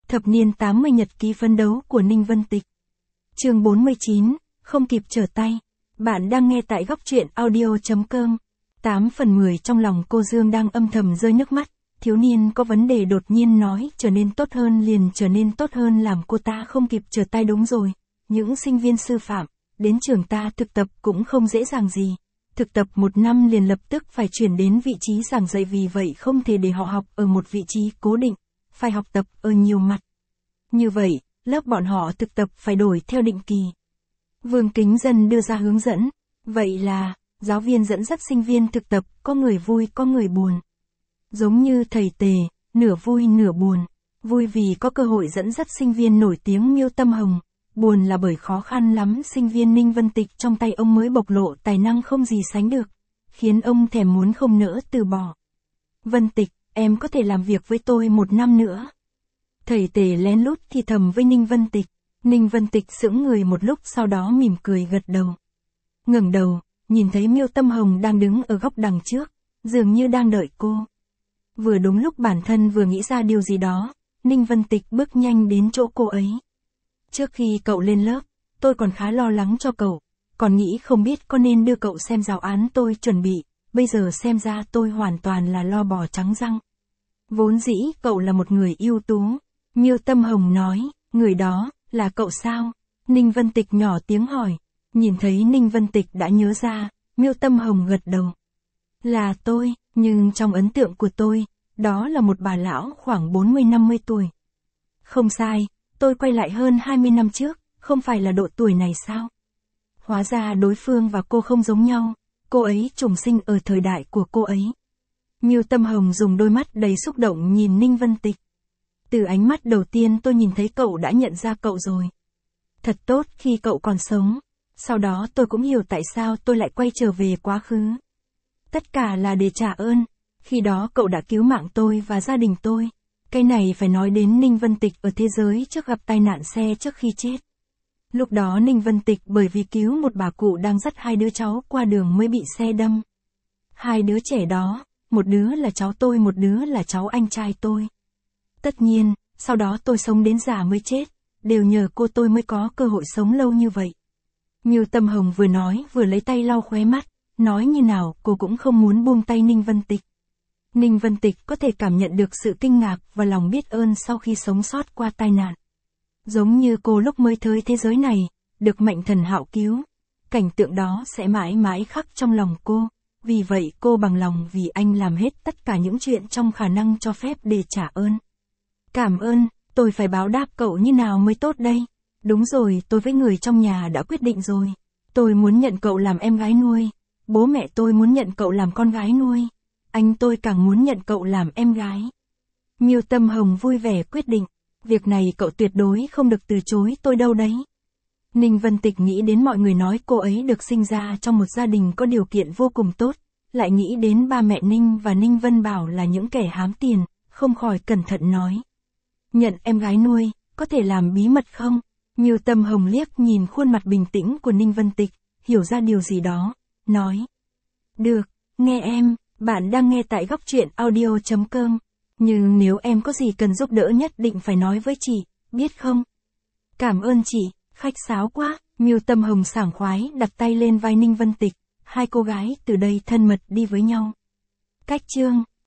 Thập niên 80 nhật ký phấn đấu của Ninh Vân Tịch. Chương 49, không kịp trở tay. Bạn đang nghe tại góc truyện audio.com. 8 phần 10 trong lòng cô Dương đang âm thầm rơi nước mắt. Thiếu niên có vấn đề đột nhiên nói trở nên tốt hơn liền trở nên tốt hơn làm cô ta không kịp trở tay. Đúng rồi, những sinh viên sư phạm, đến trường ta thực tập cũng không dễ dàng gì. Thực tập 1 năm liền lập tức phải chuyển đến vị trí giảng dạy, vì vậy không thể để họ học ở một vị trí cố định, phải học tập ở nhiều mặt. Như vậy, lớp bọn họ thực tập phải đổi theo định kỳ. Vương Kính Dân đưa ra hướng dẫn, vậy là, giáo viên dẫn dắt sinh viên thực tập, có người vui có người buồn. Giống như thầy Tề, nửa vui nửa buồn. Vui vì có cơ hội dẫn dắt sinh viên nổi tiếng Miêu Tâm Hồng, buồn là bởi khó khăn lắm sinh viên Ninh Vân Tịch trong tay ông mới bộc lộ tài năng không gì sánh được, khiến ông thèm muốn không nỡ từ bỏ. Vân Tịch, em có thể làm việc với tôi 1 năm nữa. Thầy Tề lén lút thì thầm với Ninh Vân Tịch. Ninh Vân Tịch sững người một lúc, sau đó mỉm cười gật đầu. Ngẩng đầu, nhìn thấy Miêu Tâm Hồng đang đứng ở góc đằng trước, dường như đang đợi cô. Vừa đúng lúc bản thân vừa nghĩ ra điều gì đó, Ninh Vân Tịch bước nhanh đến chỗ cô ấy. Trước khi cậu lên lớp, tôi còn khá lo lắng cho cậu, còn nghĩ không biết có nên đưa cậu xem giáo án tôi chuẩn bị, bây giờ xem ra tôi hoàn toàn là lo bò trắng răng. Vốn dĩ cậu là một người ưu tú, Miêu Tâm Hồng nói, người đó, là cậu sao? Ninh Vân Tịch nhỏ tiếng hỏi, nhìn thấy Ninh Vân Tịch đã nhớ ra, Miêu Tâm Hồng gật đầu. Là tôi, nhưng trong ấn tượng của tôi, đó là một bà lão khoảng 40-50 tuổi. Không sai, tôi quay lại hơn 20 năm trước, không phải là độ tuổi này sao? Hóa ra đối phương và cô không giống nhau, cô ấy trùng sinh ở thời đại của cô ấy. Miêu Tâm Hồng dùng đôi mắt đầy xúc động nhìn Ninh Vân Tịch. Từ ánh mắt đầu tiên tôi nhìn thấy cậu đã nhận ra cậu rồi. Thật tốt khi cậu còn sống. Sau đó tôi cũng hiểu tại sao tôi lại quay trở về quá khứ. Tất cả là để trả ơn. Khi đó cậu đã cứu mạng tôi và gia đình tôi. Cái này phải nói đến Ninh Vân Tịch ở thế giới trước gặp tai nạn xe trước khi chết. Lúc đó Ninh Vân Tịch bởi vì cứu một bà cụ đang dắt 2 đứa cháu qua đường mới bị xe đâm. 2 đứa trẻ đó, một đứa là cháu tôi, một đứa là cháu anh trai tôi. Tất nhiên, sau đó tôi sống đến già mới chết, đều nhờ cô tôi mới có cơ hội sống lâu như vậy. Miêu Tâm Hồng vừa nói vừa lấy tay lau khóe mắt, nói như nào cô cũng không muốn buông tay Ninh Vân Tịch. Ninh Vân Tịch có thể cảm nhận được sự kinh ngạc và lòng biết ơn sau khi sống sót qua tai nạn. Giống như cô lúc mới tới thế giới này, được Mạnh Thần Hạo cứu. Cảnh tượng đó sẽ mãi mãi khắc trong lòng cô, vì vậy cô bằng lòng vì anh làm hết tất cả những chuyện trong khả năng cho phép để trả ơn. Cảm ơn, tôi phải báo đáp cậu như nào mới tốt đây? Đúng rồi, tôi với người trong nhà đã quyết định rồi. Tôi muốn nhận cậu làm em gái nuôi. Bố mẹ tôi muốn nhận cậu làm con gái nuôi. Anh tôi càng muốn nhận cậu làm em gái. Miêu Tâm Hồng vui vẻ quyết định. Việc này cậu tuyệt đối không được từ chối tôi đâu đấy. Ninh Vân Tịch nghĩ đến mọi người nói cô ấy được sinh ra trong một gia đình có điều kiện vô cùng tốt. Lại nghĩ đến ba mẹ Ninh và Ninh Vân Bảo là những kẻ hám tiền, không khỏi cẩn thận nói. Nhận em gái nuôi, có thể làm bí mật không? Miêu Tâm Hồng liếc nhìn khuôn mặt bình tĩnh của Ninh Vân Tịch, hiểu ra điều gì đó, nói. Được, nghe em, bạn đang nghe tại góc truyện audio.com. Nhưng nếu em có gì cần giúp đỡ nhất định phải nói với chị, biết không? Cảm ơn chị, khách sáo quá. Miêu Tâm Hồng sảng khoái đặt tay lên vai Ninh Vân Tịch, 2 cô gái từ đây thân mật đi với nhau. Cách chương